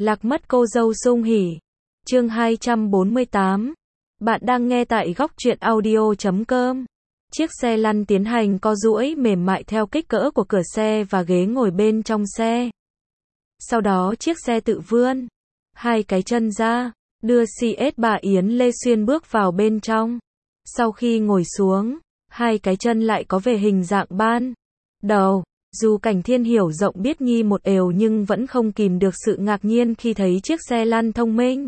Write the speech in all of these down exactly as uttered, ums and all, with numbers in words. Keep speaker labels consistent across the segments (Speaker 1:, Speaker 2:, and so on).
Speaker 1: Lạc mất cô dâu Sung Hỉ. Chương hai trăm bốn mươi tám. Bạn đang nghe tại góc truyện audio chấm com. Chiếc xe lăn tiến hành co duỗi mềm mại theo kích cỡ của cửa xe và ghế ngồi bên trong xe. Sau đó chiếc xe tự vươn hai cái chân ra, đưa xê ét ba Yến Lê Xuyên bước vào bên trong. Sau khi ngồi xuống, hai cái chân lại có về hình dạng ban đầu. Dù Cảnh Thiên hiểu rộng biết nhi một ều nhưng vẫn không kìm được sự ngạc nhiên khi thấy chiếc xe lăn thông minh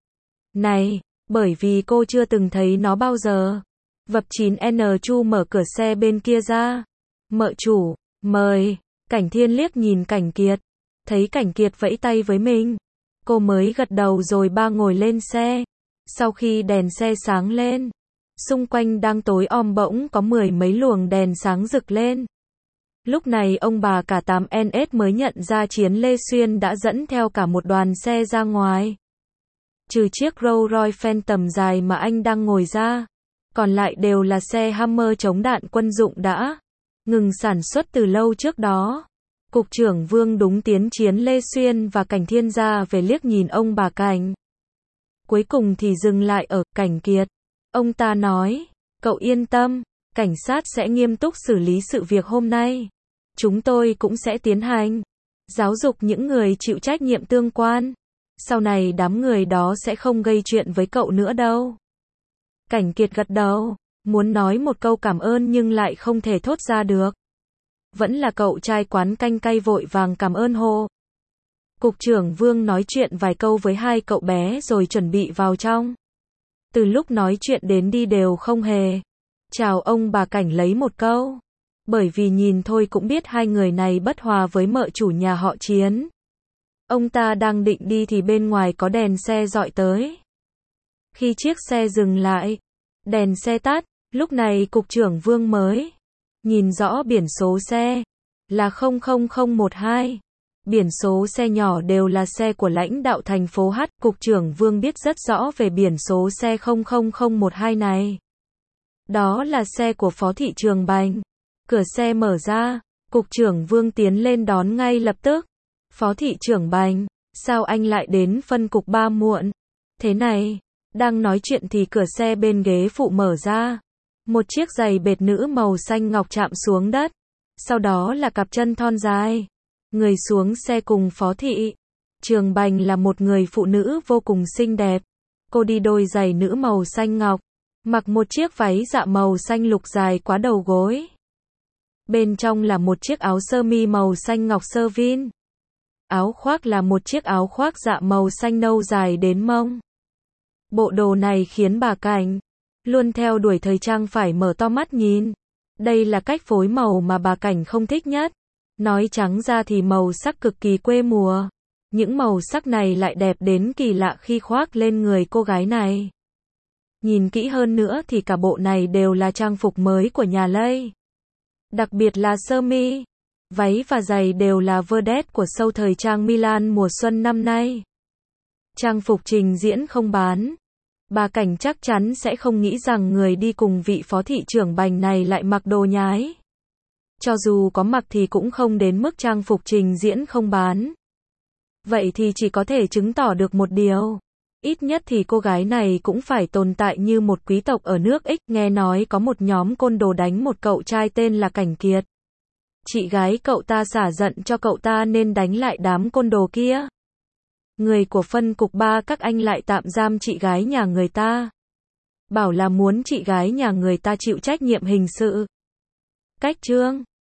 Speaker 1: này, bởi vì cô chưa từng thấy nó bao giờ. Vập chín N Chu mở cửa xe bên kia ra. Mợ chủ, mời. Cảnh Thiên liếc nhìn Cảnh Kiệt. Thấy Cảnh Kiệt vẫy tay với mình. Cô mới gật đầu rồi ba ngồi lên xe. Sau khi đèn xe sáng lên, xung quanh đang tối om bỗng có mười mấy luồng đèn sáng rực lên. Lúc này ông bà cả tám N S mới nhận ra Chiến Lê Xuyên đã dẫn theo cả một đoàn xe ra ngoài. Trừ chiếc Rolls Royce Phantom dài mà anh đang ngồi ra, còn lại đều là xe Hammer chống đạn quân dụng đã ngừng sản xuất từ lâu trước đó. Cục trưởng Vương đúng tiến Chiến Lê Xuyên và Cảnh Thiên ra về liếc nhìn ông bà Cảnh. Cuối cùng thì dừng lại ở Cảnh Kiệt. Ông ta nói, cậu yên tâm, cảnh sát sẽ nghiêm túc xử lý sự việc hôm nay. Chúng tôi cũng sẽ tiến hành giáo dục những người chịu trách nhiệm tương quan. Sau này đám người đó sẽ không gây chuyện với cậu nữa đâu. Cảnh Kiệt gật đầu, muốn nói một câu cảm ơn nhưng lại không thể thốt ra được. Vẫn là cậu trai quán canh cay vội vàng cảm ơn hô. Cục trưởng Vương nói chuyện vài câu với hai cậu bé rồi chuẩn bị vào trong. Từ lúc nói chuyện đến đi đều không hề chào ông bà Cảnh lấy một câu. Bởi vì nhìn thôi cũng biết hai người này bất hòa với mợ chủ nhà họ Chiến. Ông ta đang định đi thì bên ngoài có đèn xe dọi tới. Khi chiếc xe dừng lại, đèn xe tắt, lúc này cục trưởng Vương mới nhìn rõ biển số xe là không không không một hai. Biển số xe nhỏ đều là xe của lãnh đạo thành phố H. Cục trưởng Vương biết rất rõ về biển số xe không không không một hai này. Đó là xe của Phó Thị Trường Bành. Cửa xe mở ra, Cục trưởng Vương tiến lên đón ngay lập tức. Phó Thị Trưởng Bành, sao anh lại đến phân cục ba muộn? Thế này, đang nói chuyện thì cửa xe bên ghế phụ mở ra. Một chiếc giày bệt nữ màu xanh ngọc chạm xuống đất. Sau đó là cặp chân thon dài. Người xuống xe cùng Phó Thị Trường Bành là một người phụ nữ vô cùng xinh đẹp. Cô đi đôi giày nữ màu xanh ngọc, mặc một chiếc váy dạ màu xanh lục dài quá đầu gối. Bên trong là một chiếc áo sơ mi màu xanh ngọc sơ vin. Áo khoác là một chiếc áo khoác dạ màu xanh nâu dài đến mông. Bộ đồ này khiến bà Cảnh luôn theo đuổi thời trang phải mở to mắt nhìn. Đây là cách phối màu mà bà Cảnh không thích nhất. Nói trắng ra thì màu sắc cực kỳ quê mùa. Những màu sắc này lại đẹp đến kỳ lạ khi khoác lên người cô gái này. Nhìn kỹ hơn nữa thì cả bộ này đều là trang phục mới của nhà Lây. Đặc biệt là sơ mi, váy và giày đều là vedette của show thời trang Milan mùa xuân năm nay. Trang phục trình diễn không bán. Bà Cảnh chắc chắn sẽ không nghĩ rằng người đi cùng vị Phó Thị Trưởng Bành này lại mặc đồ nhái. Cho dù có mặc thì cũng không đến mức trang phục trình diễn không bán. Vậy thì chỉ có thể chứng tỏ được một điều. Ít nhất thì cô gái này cũng phải tồn tại như một quý tộc ở nước X. Nghe nói có một nhóm côn đồ đánh một cậu trai tên là Cảnh Kiệt. Chị gái cậu ta xả giận cho cậu ta nên đánh lại đám côn đồ kia. Người của phân cục ba các anh lại tạm giam chị gái nhà người ta. Bảo là muốn chị gái nhà người ta chịu trách nhiệm hình sự. Cách chương